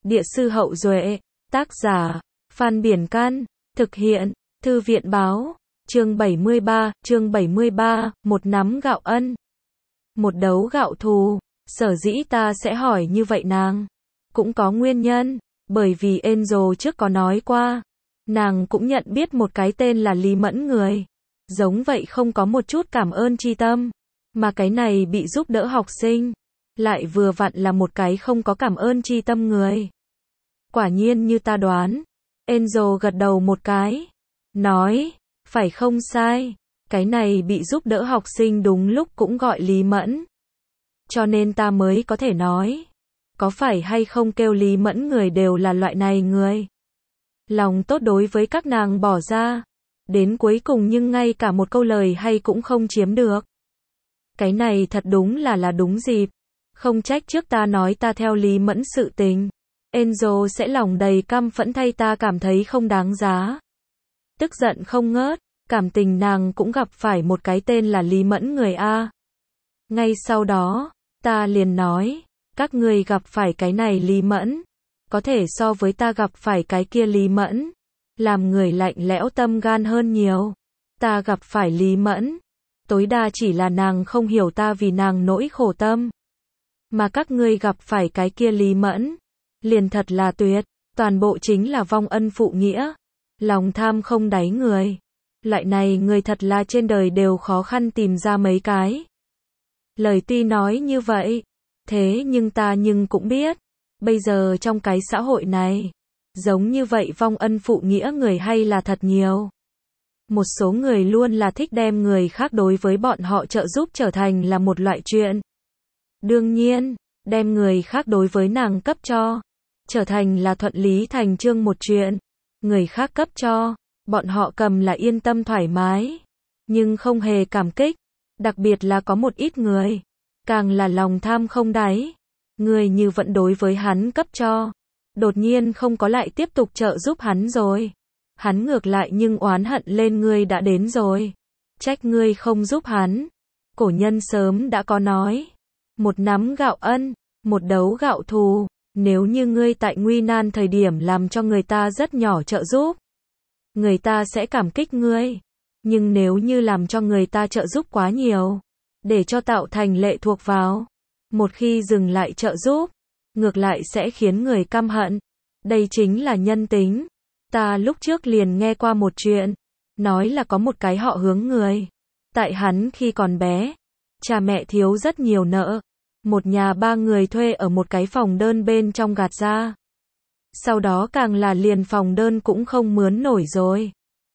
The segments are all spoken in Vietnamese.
Địa sư Hậu Duệ, tác giả, Phan Biển Can, thực hiện, Thư viện Báo, chương 73, một nắm gạo ân, một đấu gạo thù. Sở dĩ ta sẽ hỏi như vậy nàng, cũng có nguyên nhân, bởi vì Angel trước có nói qua, nàng cũng nhận biết một cái tên là Lý Mẫn người, giống vậy không có một chút cảm ơn tri tâm, mà cái này bị giúp đỡ học sinh, lại vừa vặn là một cái không có cảm ơn tri tâm người. Quả nhiên như ta đoán, Angel gật đầu một cái, nói, phải không sai, cái này bị giúp đỡ học sinh đúng lúc cũng gọi Lý Mẫn. Cho nên ta mới có thể nói, có phải hay không kêu Lý Mẫn người đều là loại này người. Lòng tốt đối với các nàng bỏ ra, đến cuối cùng nhưng ngay cả một câu lời hay cũng không chiếm được. Cái này thật đúng là đúng dịp, không trách trước ta nói ta theo Lý Mẫn sự tình. Angel sẽ lòng đầy căm phẫn thay ta cảm thấy không đáng giá. Tức giận không ngớt, cảm tình nàng cũng gặp phải một cái tên là Lý Mẫn người A. Ngay sau đó, ta liền nói, các ngươi gặp phải cái này Lý Mẫn, có thể so với ta gặp phải cái kia Lý Mẫn, làm người lạnh lẽo tâm gan hơn nhiều. Ta gặp phải Lý Mẫn, tối đa chỉ là nàng không hiểu ta vì nàng nỗi khổ tâm. Mà các ngươi gặp phải cái kia Lý Mẫn, liền thật là tuyệt, toàn bộ chính là vong ân phụ nghĩa, lòng tham không đáy người. Loại này người thật là trên đời đều khó khăn tìm ra mấy cái. Lời tuy nói như vậy, thế nhưng ta cũng biết, bây giờ trong cái xã hội này, giống như vậy vong ân phụ nghĩa người hay là thật nhiều. Một số người luôn là thích đem người khác đối với bọn họ trợ giúp trở thành là một loại chuyện. Đương nhiên, đem người khác đối với nàng cấp cho, trở thành là thuận lý thành chương một chuyện. Người khác cấp cho, bọn họ cầm là yên tâm thoải mái, nhưng không hề cảm kích. Đặc biệt là có một ít người, càng là lòng tham không đáy. Người như vẫn đối với hắn cấp cho, đột nhiên không có lại tiếp tục trợ giúp hắn rồi. Hắn ngược lại nhưng oán hận lên ngươi đã đến rồi. Trách ngươi không giúp hắn. Cổ nhân sớm đã có nói, một nắm gạo ân, một đấu gạo thù. Nếu như ngươi tại nguy nan thời điểm làm cho người ta rất nhỏ trợ giúp, người ta sẽ cảm kích ngươi. Nhưng nếu như làm cho người ta trợ giúp quá nhiều, để cho tạo thành lệ thuộc vào, một khi dừng lại trợ giúp, ngược lại sẽ khiến người căm hận. Đây chính là nhân tính. Ta lúc trước liền nghe qua một chuyện, nói là có một cái họ Hướng người. Tại hắn khi còn bé, cha mẹ thiếu rất nhiều nợ. Một nhà ba người thuê ở một cái phòng đơn bên trong gạt ra. Sau đó càng là liền phòng đơn cũng không mướn nổi rồi.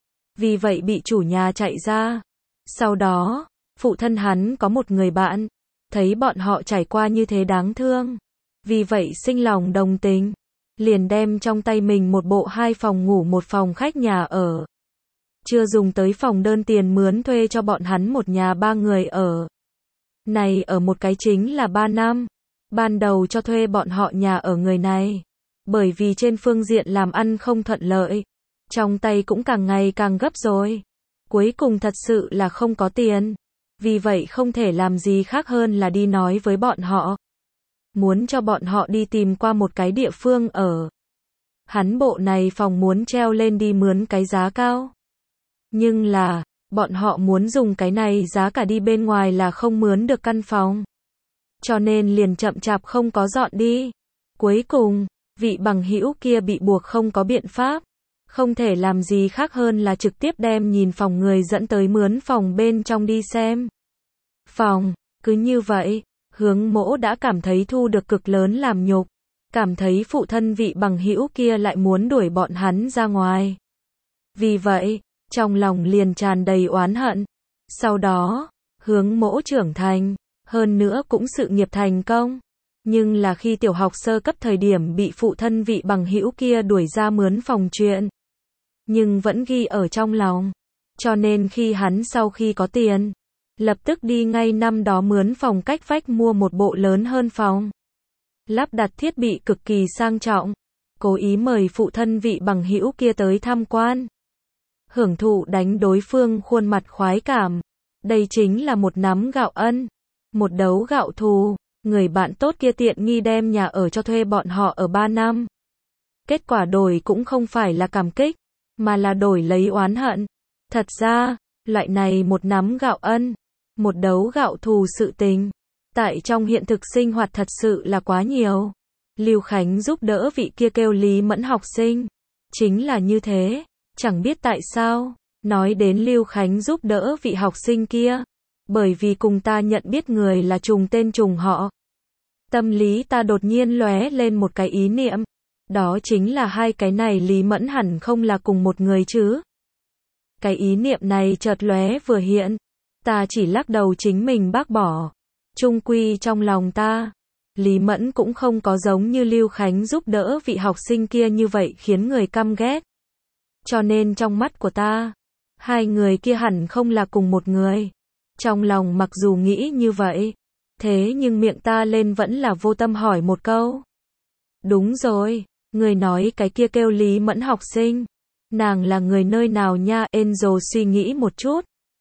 Vì vậy bị chủ nhà chạy ra. Sau đó, phụ thân hắn có một người bạn, thấy bọn họ trải qua như thế đáng thương. Vì vậy sinh lòng đồng tình, liền đem trong tay mình một bộ 2 phòng ngủ một phòng khách nhà ở. Chưa dùng tới phòng đơn tiền mướn thuê cho bọn hắn một nhà 3 người ở. Này ở một cái chính là 3 năm. Ban đầu cho thuê bọn họ nhà ở người này, bởi vì trên phương diện làm ăn không thuận lợi, trong tay cũng càng ngày càng gấp rồi. Cuối cùng thật sự là không có tiền. Vì vậy không thể làm gì khác hơn là đi nói với bọn họ, muốn cho bọn họ đi tìm qua một cái địa phương ở. Hắn bộ này phòng muốn treo lên đi mướn cái giá cao. Nhưng là, bọn họ muốn dùng cái này giá cả đi bên ngoài là không mướn được căn phòng. Cho nên liền chậm chạp không có dọn đi. Cuối cùng, vị bằng hữu kia bị buộc không có biện pháp. Không thể làm gì khác hơn là trực tiếp đem nhìn phòng người dẫn tới mướn phòng bên trong đi xem. Phòng, cứ như vậy, Hướng Mỗ đã cảm thấy thu được cực lớn làm nhục. Cảm thấy phụ thân vị bằng hữu kia lại muốn đuổi bọn hắn ra ngoài. Vì vậy, trong lòng liền tràn đầy oán hận. Sau đó, Hướng Mỗ trưởng thành, hơn nữa cũng sự nghiệp thành công. Nhưng là khi tiểu học sơ cấp thời điểm bị phụ thân vị bằng hữu kia đuổi ra mướn phòng chuyện. Nhưng vẫn ghi ở trong lòng. Cho nên khi hắn sau khi có tiền, lập tức đi ngay năm đó mướn phòng cách vách mua một bộ lớn hơn phòng. Lắp đặt thiết bị cực kỳ sang trọng. Cố ý mời phụ thân vị bằng hữu kia tới tham quan. Hưởng thụ đánh đối phương khuôn mặt khoái cảm. Đây chính là một nắm gạo ân, một đấu gạo thù. Người bạn tốt kia tiện nghi đem nhà ở cho thuê bọn họ ở 3 năm. Kết quả đổi cũng không phải là cảm kích, mà là đổi lấy oán hận. Thật ra, loại này một nắm gạo ân, một đấu gạo thù sự tình, tại trong hiện thực sinh hoạt thật sự là quá nhiều. Lưu Khánh giúp đỡ vị kia kêu Lý Mẫn học sinh. Chính là như thế, chẳng biết tại sao, nói đến Lưu Khánh giúp đỡ vị học sinh kia, bởi vì cùng ta nhận biết người là trùng tên trùng họ. Tâm lý ta đột nhiên lóe lên một cái ý niệm, đó chính là hai cái này Lý Mẫn hẳn không là cùng một người chứ. Cái ý niệm này chợt lóe vừa hiện, ta chỉ lắc đầu chính mình bác bỏ. Chung quy trong lòng ta, Lý Mẫn cũng không có giống như Lưu Khánh giúp đỡ vị học sinh kia như vậy khiến người căm ghét. Cho nên trong mắt của ta, hai người kia hẳn không là cùng một người. Trong lòng mặc dù nghĩ như vậy, thế nhưng miệng ta lên vẫn là vô tâm hỏi một câu. Đúng rồi, người nói cái kia kêu Lý Mẫn học sinh, nàng là người nơi nào nha? Enzo suy nghĩ một chút,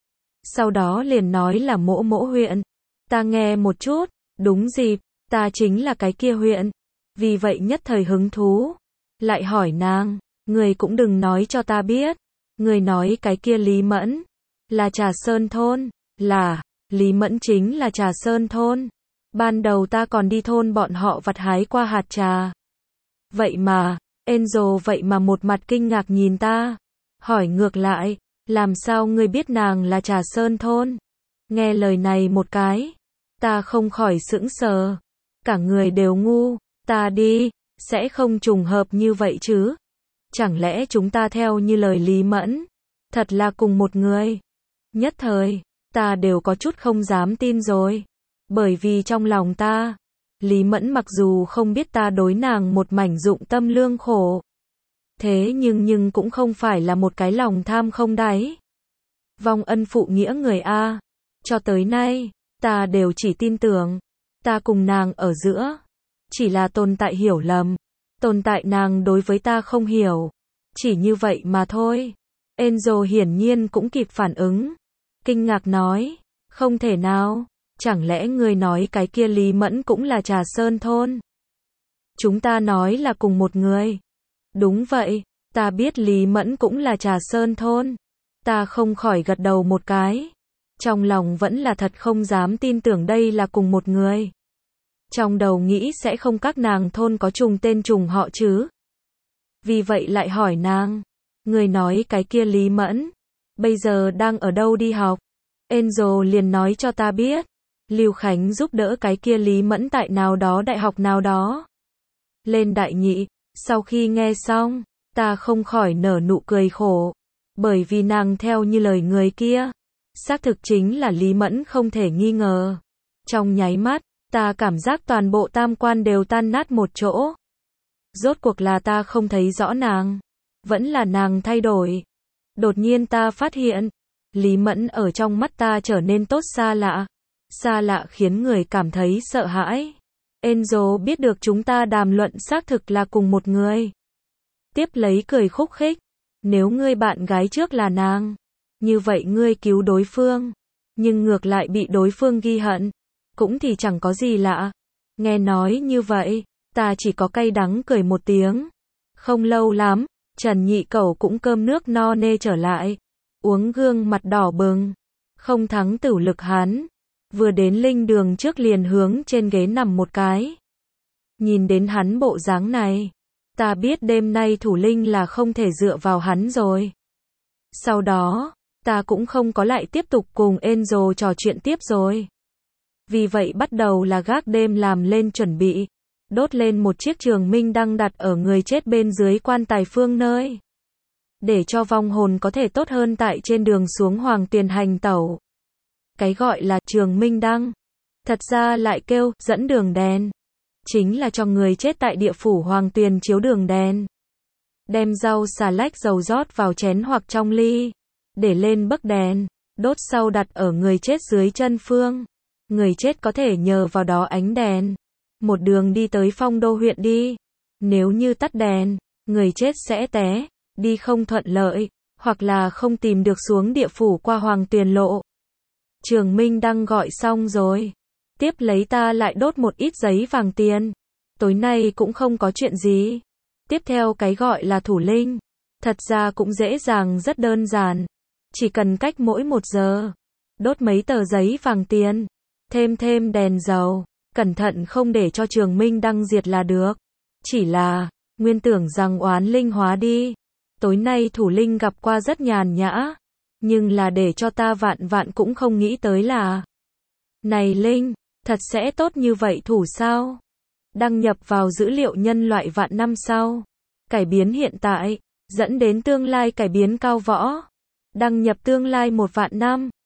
sau đó liền nói là Mỗ Mỗ huyện. Ta nghe một chút, đúng dịp, ta chính là cái kia huyện. Vì vậy nhất thời hứng thú, lại hỏi nàng, người cũng đừng nói cho ta biết, người nói cái kia Lý Mẫn là Trà Sơn thôn, là, Lý Mẫn chính là Trà Sơn thôn. Ban đầu ta còn đi thôn bọn họ vặt hái qua hạt trà. Vậy mà, Enzo vậy mà một mặt kinh ngạc nhìn ta, hỏi ngược lại, làm sao ngươi biết nàng là Trà Sơn thôn? Nghe lời này một cái, ta không khỏi sững sờ, cả người đều ngu, ta đi, sẽ không trùng hợp như vậy chứ? Chẳng lẽ chúng ta theo như lời Lý Mẫn, thật là cùng một người? Nhất thời, ta đều có chút không dám tin rồi, bởi vì trong lòng ta, Lý Mẫn mặc dù không biết ta đối nàng một mảnh dụng tâm lương khổ, thế nhưng cũng không phải là một cái lòng tham không đáy. Vong ân phụ nghĩa người A, cho tới nay, ta đều chỉ tin tưởng, ta cùng nàng ở giữa, chỉ là tồn tại hiểu lầm, tồn tại nàng đối với ta không hiểu, chỉ như vậy mà thôi. Enzo hiển nhiên cũng kịp phản ứng, kinh ngạc nói, không thể nào, chẳng lẽ ngươi nói cái kia Lý Mẫn cũng là Trà Sơn thôn? Chúng ta nói là cùng một người. Đúng vậy, ta biết Lý Mẫn cũng là Trà Sơn thôn. Ta không khỏi gật đầu một cái. Trong lòng vẫn là thật không dám tin tưởng đây là cùng một người. Trong đầu nghĩ sẽ không các nàng thôn có trùng tên trùng họ chứ. Vì vậy lại hỏi nàng, người nói cái kia Lý Mẫn, bây giờ đang ở đâu đi học? Enzo liền nói cho ta biết, Lưu Khánh giúp đỡ cái kia Lý Mẫn tại nào đó đại học nào đó. Lên đại nhị, sau khi nghe xong, ta không khỏi nở nụ cười khổ, bởi vì nàng theo như lời người kia, xác thực chính là Lý Mẫn không thể nghi ngờ. Trong nháy mắt, ta cảm giác toàn bộ tam quan đều tan nát một chỗ. Rốt cuộc là ta không thấy rõ nàng, vẫn là nàng thay đổi. Đột nhiên ta phát hiện, Lý Mẫn ở trong mắt ta trở nên tốt xa lạ. Xa lạ khiến người cảm thấy sợ hãi. Enzo biết được chúng ta đàm luận xác thực là cùng một người. Tiếp lấy cười khúc khích. Nếu ngươi bạn gái trước là nàng, như vậy ngươi cứu đối phương, nhưng ngược lại bị đối phương ghi hận, cũng thì chẳng có gì lạ. Nghe nói như vậy, ta chỉ có cay đắng cười một tiếng. Không lâu lắm, Trần Nhị Cẩu cũng cơm nước no nê trở lại, uống gương mặt đỏ bừng, không thắng tửu lực hắn. Vừa đến linh đường trước liền hướng trên ghế nằm một cái. Nhìn đến hắn bộ dáng này, ta biết đêm nay thủ linh là không thể dựa vào hắn rồi. Sau đó, ta cũng không có lại tiếp tục cùng Enzo trò chuyện tiếp rồi. Vì vậy bắt đầu là gác đêm làm lên chuẩn bị, đốt lên một chiếc trường minh đăng đặt ở người chết bên dưới quan tài phương nơi, để cho vong hồn có thể tốt hơn tại trên đường xuống Hoàng Tuyền hành tẩu. Cái gọi là trường minh đăng, thật ra lại kêu dẫn đường đèn, chính là cho người chết tại địa phủ Hoàng Tuyền chiếu đường đèn. Đem rau xà lách dầu rót vào chén hoặc trong ly, để lên bấc đèn, đốt sau đặt ở người chết dưới chân phương. Người chết có thể nhờ vào đó ánh đèn, một đường đi tới Phong Đô huyện đi. Nếu như tắt đèn, người chết sẽ té, đi không thuận lợi, hoặc là không tìm được xuống địa phủ qua Hoàng Tuyền lộ. Trường minh đăng gọi xong rồi, tiếp lấy ta lại đốt một ít giấy vàng tiền. Tối nay cũng không có chuyện gì, Tiếp theo cái gọi là thủ linh, thật ra cũng dễ dàng rất đơn giản. Chỉ cần cách mỗi 1 giờ, đốt mấy tờ giấy vàng tiền, thêm đèn dầu, cẩn thận không để cho Trường Minh Đăng diệt là được. Chỉ là, nguyên tưởng rằng oán linh hóa đi. Tối nay thủ linh gặp qua rất nhàn nhã, nhưng là để cho ta vạn vạn cũng không nghĩ tới là, này linh, thật sẽ tốt như vậy thủ sao? Đăng nhập vào dữ liệu nhân loại vạn năm sau, cải biến hiện tại, dẫn đến tương lai cải biến cao võ. Đăng nhập tương lai 1 vạn năm.